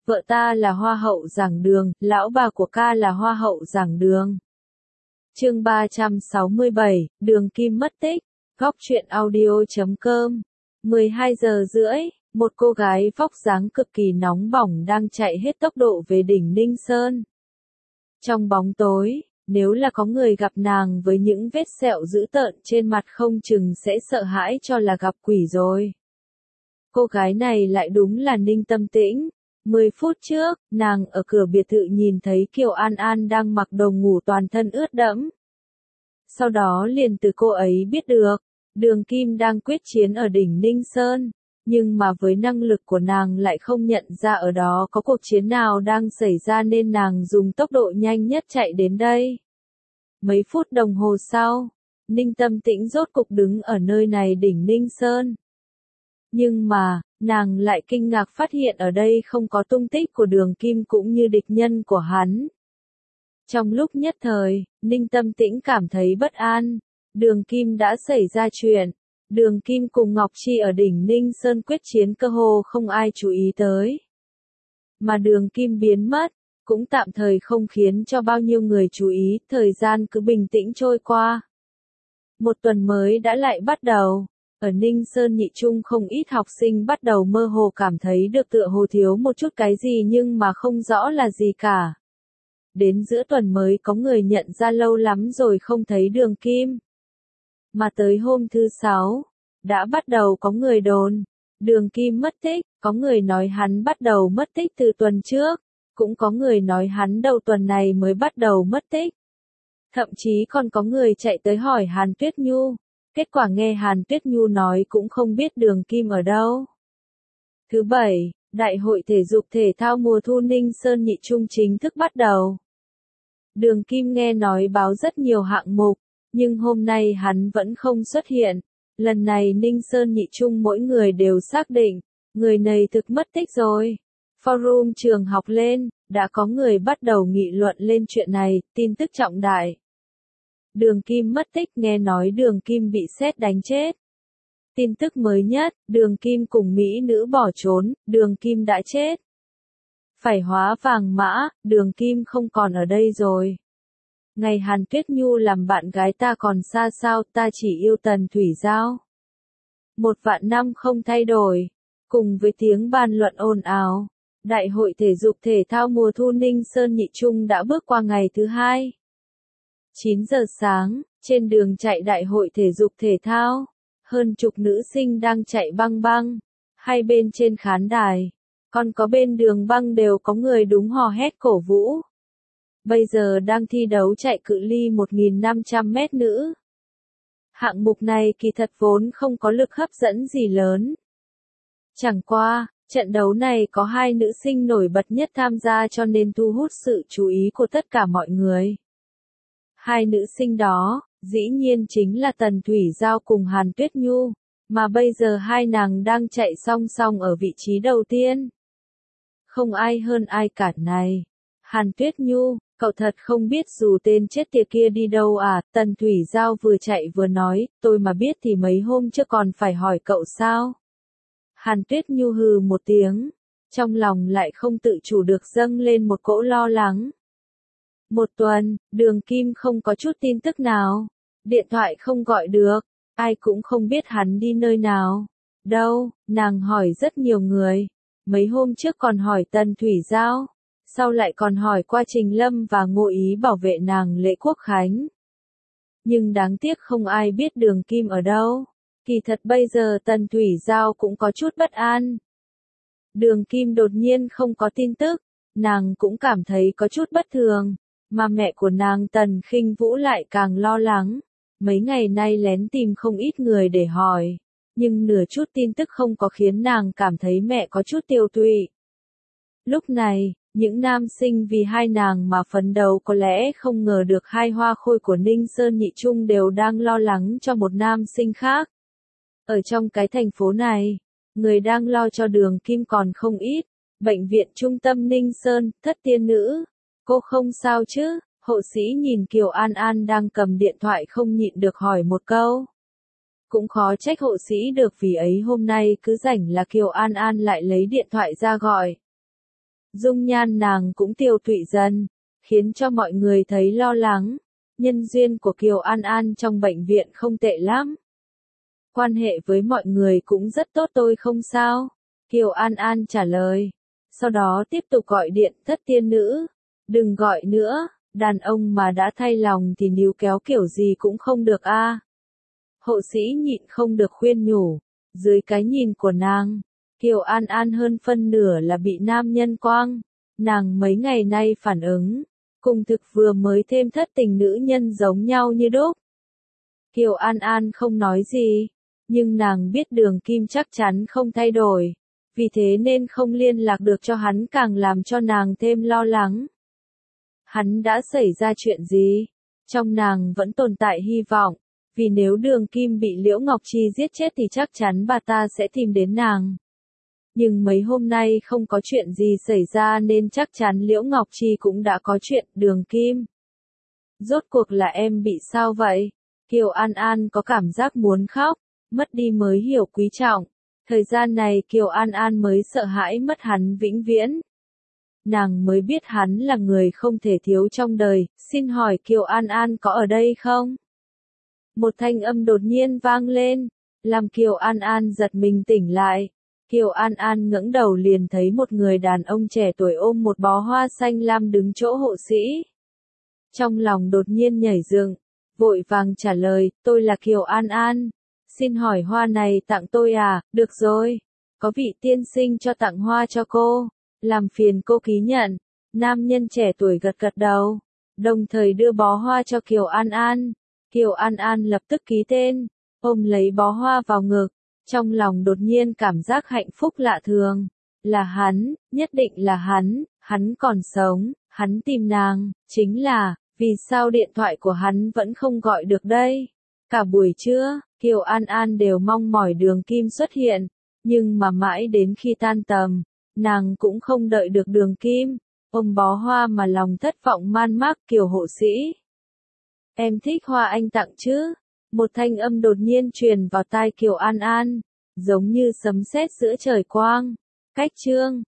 vợ ta là hoa hậu giảng đường, lão bà của ca là hoa hậu giảng đường. Chương 367, Đường Kim mất tích, Góc truyện audio.com. 12 giờ rưỡi, một cô gái vóc dáng cực kỳ nóng bỏng đang chạy hết tốc độ về đỉnh Ninh Sơn. Trong bóng tối, nếu là có người gặp nàng với những vết sẹo dữ tợn trên mặt không chừng sẽ sợ hãi cho là gặp quỷ rồi. Cô gái này lại đúng là Ninh Tâm Tĩnh. 10 phút trước, nàng ở cửa biệt thự nhìn thấy Kiều An An đang mặc đồ ngủ toàn thân ướt đẫm. Sau đó liền từ cô ấy biết được, Đường Kim đang quyết chiến ở đỉnh Ninh Sơn, nhưng mà với năng lực của nàng lại không nhận ra ở đó có cuộc chiến nào đang xảy ra nên nàng dùng tốc độ nhanh nhất chạy đến đây. Mấy phút đồng hồ sau, Ninh Tâm Tĩnh rốt cục đứng ở nơi này đỉnh Ninh Sơn. Nhưng mà, nàng lại kinh ngạc phát hiện ở đây không có tung tích của Đường Kim cũng như địch nhân của hắn. Trong lúc nhất thời, Ninh Tâm Tĩnh cảm thấy bất an. Đường Kim đã xảy ra chuyện. Đường Kim cùng Ngọc Chi ở đỉnh Ninh Sơn quyết chiến cơ hồ không ai chú ý tới. Mà Đường Kim biến mất, cũng tạm thời không khiến cho bao nhiêu người chú ý, thời gian cứ bình tĩnh trôi qua. Một tuần mới đã lại bắt đầu. Ở Ninh Sơn Nhị Trung không ít học sinh bắt đầu mơ hồ cảm thấy được tựa hồ thiếu một chút cái gì nhưng mà không rõ là gì cả. Đến giữa tuần mới có người nhận ra lâu lắm rồi không thấy Đường Kim. Mà tới hôm thứ 6, đã bắt đầu có người đồn, Đường Kim mất tích, có người nói hắn bắt đầu mất tích từ tuần trước, cũng có người nói hắn đầu tuần này mới bắt đầu mất tích. Thậm chí còn có người chạy tới hỏi Hàn Tuyết Nhu, kết quả nghe Hàn Tuyết Nhu nói cũng không biết Đường Kim ở đâu. Thứ 7, Đại hội thể dục thể thao mùa thu Ninh Sơn Nhị Trung chính thức bắt đầu. Đường Kim nghe nói báo rất nhiều hạng mục, nhưng hôm nay hắn vẫn không xuất hiện. Lần này Ninh Sơn Nhị Trung mỗi người đều xác định, người này thực mất tích rồi. Forum trường học lên, đã có người bắt đầu nghị luận lên chuyện này, tin tức trọng đại. Đường Kim mất tích, nghe nói Đường Kim bị sét đánh chết. Tin tức mới nhất, Đường Kim cùng mỹ nữ bỏ trốn, Đường Kim đã chết. Phải hóa vàng mã, Đường Kim không còn ở đây rồi. Ngày Hàn Tuyết Nhu làm bạn gái ta còn xa sao, ta chỉ yêu Tần Thủy Giao. 1.000 năm không thay đổi. Cùng với tiếng bàn luận ồn ào, Đại hội thể dục thể thao mùa thu Ninh Sơn Nhị Trung đã bước qua ngày thứ 2. 9 giờ sáng, trên đường chạy Đại hội thể dục thể thao, hơn chục nữ sinh đang chạy băng băng, hai bên trên khán đài, còn có bên đường băng đều có người đúng hò hét cổ vũ. Bây giờ đang thi đấu chạy cự ly 1.500 mét nữ. Hạng mục này kỳ thật vốn không có lực hấp dẫn gì lớn. Chẳng qua, trận đấu này có hai nữ sinh nổi bật nhất tham gia cho nên thu hút sự chú ý của tất cả mọi người. Hai nữ sinh đó, dĩ nhiên chính là Tần Thủy Giao cùng Hàn Tuyết Nhu, mà bây giờ hai nàng đang chạy song song ở vị trí đầu tiên. Không ai hơn ai cả này. Hàn Tuyết Nhu, cậu thật không biết dù tên chết tiệt kia đi đâu à, Tần Thủy Giao vừa chạy vừa nói, tôi mà biết thì mấy hôm trước còn phải hỏi cậu sao. Hàn Tuyết Nhu hừ một tiếng, trong lòng lại không tự chủ được dâng lên một cỗ lo lắng. Một tuần, Đường Kim không có chút tin tức nào, điện thoại không gọi được, ai cũng không biết hắn đi nơi nào. Đâu, nàng hỏi rất nhiều người, mấy hôm trước còn hỏi Tần Thủy Giao. Sau lại còn hỏi qua Trình Lâm và Ngô Ý bảo vệ nàng Lệ Quốc Khánh. Nhưng đáng tiếc không ai biết Đường Kim ở đâu. Kỳ thật bây giờ Tần Thủy Giao cũng có chút bất an. Đường Kim đột nhiên không có tin tức, nàng cũng cảm thấy có chút bất thường, mà mẹ của nàng Tần Khinh Vũ lại càng lo lắng. Mấy ngày nay lén tìm không ít người để hỏi, nhưng nửa chút tin tức không có khiến nàng cảm thấy mẹ có chút tiêu tụy. Lúc này, những nam sinh vì hai nàng mà phấn đấu có lẽ không ngờ được hai hoa khôi của Ninh Sơn Nhị Trung đều đang lo lắng cho một nam sinh khác. Ở trong cái thành phố này, người đang lo cho Đường Kim còn không ít. Bệnh viện trung tâm Ninh Sơn, Thất Tiên Nữ. Cô không sao chứ? Hộ sĩ nhìn Kiều An An đang cầm điện thoại không nhịn được hỏi một câu. Cũng khó trách hộ sĩ được vì ấy hôm nay cứ rảnh là Kiều An An lại lấy điện thoại ra gọi. Dung nhan nàng cũng tiều tụy dần, khiến cho mọi người thấy lo lắng. Nhân duyên của Kiều An An trong bệnh viện không tệ lắm. Quan hệ với mọi người cũng rất tốt, tôi không sao. Kiều An An trả lời. Sau đó tiếp tục gọi điện, Thất tiên nữ. Đừng gọi nữa, đàn ông mà đã thay lòng thì níu kéo kiểu gì cũng không được a. Hộ sĩ nhịn không được khuyên nhủ. Dưới cái nhìn của nàng, Kiều An An hơn phân nửa là bị nam nhân quang. Nàng mấy ngày nay phản ứng, cùng thực vừa mới thêm thất tình nữ nhân giống nhau như đúc. Kiều An An không nói gì, nhưng nàng biết Đường Kim chắc chắn không thay đổi, vì thế nên không liên lạc được cho hắn càng làm cho nàng thêm lo lắng. Hắn đã xảy ra chuyện gì? Trong nàng vẫn tồn tại hy vọng, vì nếu Đường Kim bị Liễu Ngọc Chi giết chết thì chắc chắn bà ta sẽ tìm đến nàng. Nhưng mấy hôm nay không có chuyện gì xảy ra nên chắc chắn Liễu Ngọc Chi cũng đã có chuyện. Đường Kim, rốt cuộc là em bị sao vậy? Kiều An An có cảm giác muốn khóc, mất đi mới hiểu quý trọng. Thời gian này Kiều An An mới sợ hãi mất hắn vĩnh viễn. Nàng mới biết hắn là người không thể thiếu trong đời. Xin hỏi Kiều An An có ở đây không? Một thanh âm đột nhiên vang lên, làm Kiều An An giật mình tỉnh lại. Kiều An An ngẩng đầu liền thấy một người đàn ông trẻ tuổi ôm một bó hoa xanh lam đứng chỗ hộ sĩ. Trong lòng đột nhiên nhảy dựng, vội vàng trả lời, tôi là Kiều An An. Xin hỏi hoa này tặng tôi à? Được rồi, có vị tiên sinh cho tặng hoa cho cô, làm phiền cô ký nhận. Nam nhân trẻ tuổi gật gật đầu, đồng thời đưa bó hoa cho Kiều An An. Kiều An An lập tức ký tên, ôm lấy bó hoa vào ngực, trong lòng đột nhiên cảm giác hạnh phúc lạ thường. Là hắn, nhất định là hắn còn sống, hắn tìm nàng, chính là, vì sao điện thoại của hắn vẫn không gọi được đây? Cả buổi trưa, Kiều An An đều mong mỏi Đường Kim xuất hiện, nhưng mà mãi đến khi tan tầm, nàng cũng không đợi được Đường Kim, ôm bó hoa mà lòng thất vọng man mác. Kiều hộ sĩ, em thích hoa anh tặng chứ? Một thanh âm đột nhiên truyền vào tai Kiều An An, giống như sấm sét giữa trời quang. Cách chương